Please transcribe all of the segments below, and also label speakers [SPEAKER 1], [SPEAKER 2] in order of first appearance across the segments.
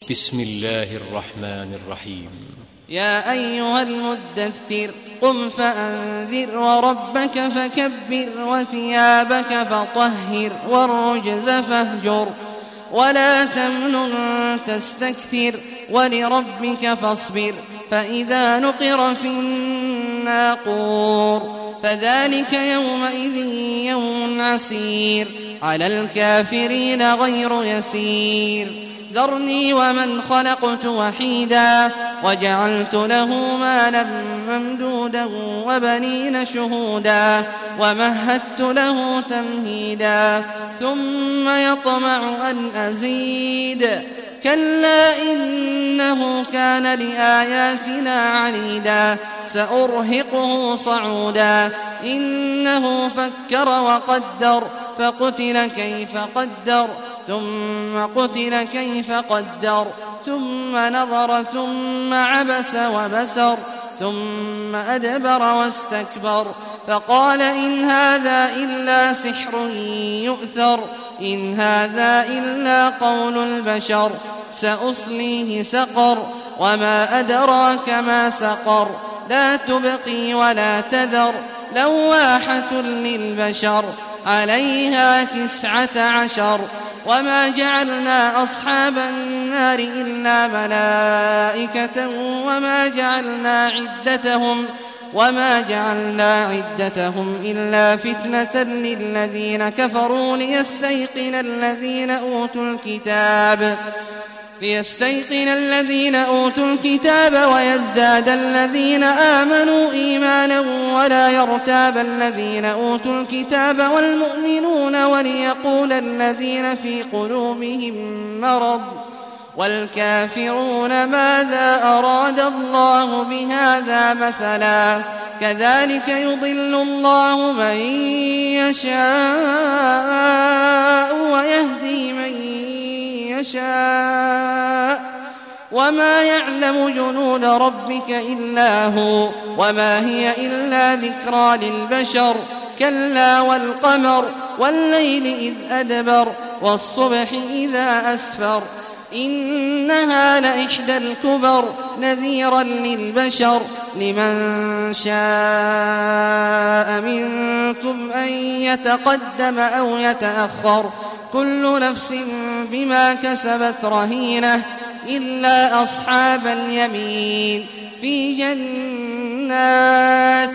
[SPEAKER 1] بسم الله الرحمن الرحيم.
[SPEAKER 2] يا أيها المدثر قم فأنذر وربك فكبر وثيابك فطهر والرجز فاهجر ولا تمنن تستكثر ولربك فاصبر فإذا نقر في الناقور فذلك يومئذ يوم عسير على الكافرين غير يسير ذرني ومن خلقت وحيدا وجعلت له مالا ممدودا وبنين شهودا ومهدت له تمهيدا ثم يطمع أن أزيد كلا إنه كان لآياتنا عنيدا سأرهقه صعودا إنه فكر وقدر فقتل كيف قدر ثم قتل كيف قدر ثم نظر ثم عبس وبسر ثم أدبر واستكبر فقال إن هذا إلا سحر يؤثر إن هذا إلا قول البشر سأصليه سقر وما أدراك ما سقر لا تبقي ولا تذر لواحة للبشر عليها 19 وما جعلنا أصحاب النار إلا ملائكة وما جعلنا عدتهم إلا فتنة للذين كفروا ليستيقن الذين أوتوا الكتاب ويزداد الذين آمنوا إيمانا ولا يرتاب الذين أوتوا الكتاب والمؤمنون وليقول الذين في قلوبهم مرض والكافرون ماذا أراد الله بهذا مثلا كذلك يضل الله من يشاء ويهدي من يشاء وما يعلم جنود ربك إلا هو وما هي إلا ذكرى للبشر كلا والقمر والليل إذ أدبر والصبح إذا أسفر إنها لإحدى الكبر نذيرا للبشر لمن شاء منكم أن يتقدم أو يتأخر كل نفس بما كسبت رهينة إلا أصحاب اليمين في جنات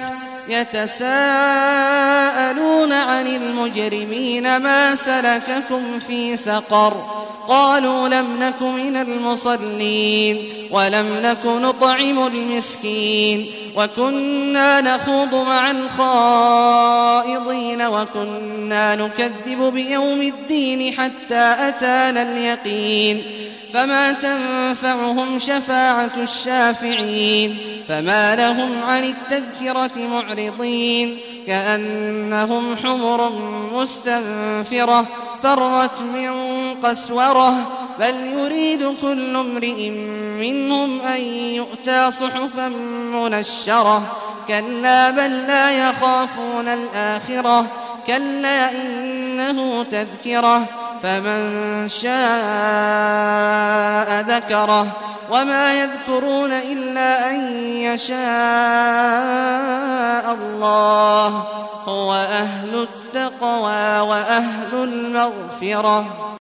[SPEAKER 2] يتساءلون عن المجرمين ما سلككم في سقر قالوا لم نك من المصلين ولم نك نطعم المسكين وكنا نخوض مع الخائضين وكنا نكذب بيوم الدين حتى أتانا اليقين فما تنفعهم شفاعة الشافعين فما لهم عن التذكرة معرضين كأنهم حمر مستنفرة فرت من قسورة بل يريد كل امرئ منهم أن يؤتى صحفا منشرة كلا بل لا يخافون الآخرة كلا إنه تذكرة فمن شاء ذكره وما يذكرون إلا أن يشاء الله هو أهل التقوى وأهل المغفرة.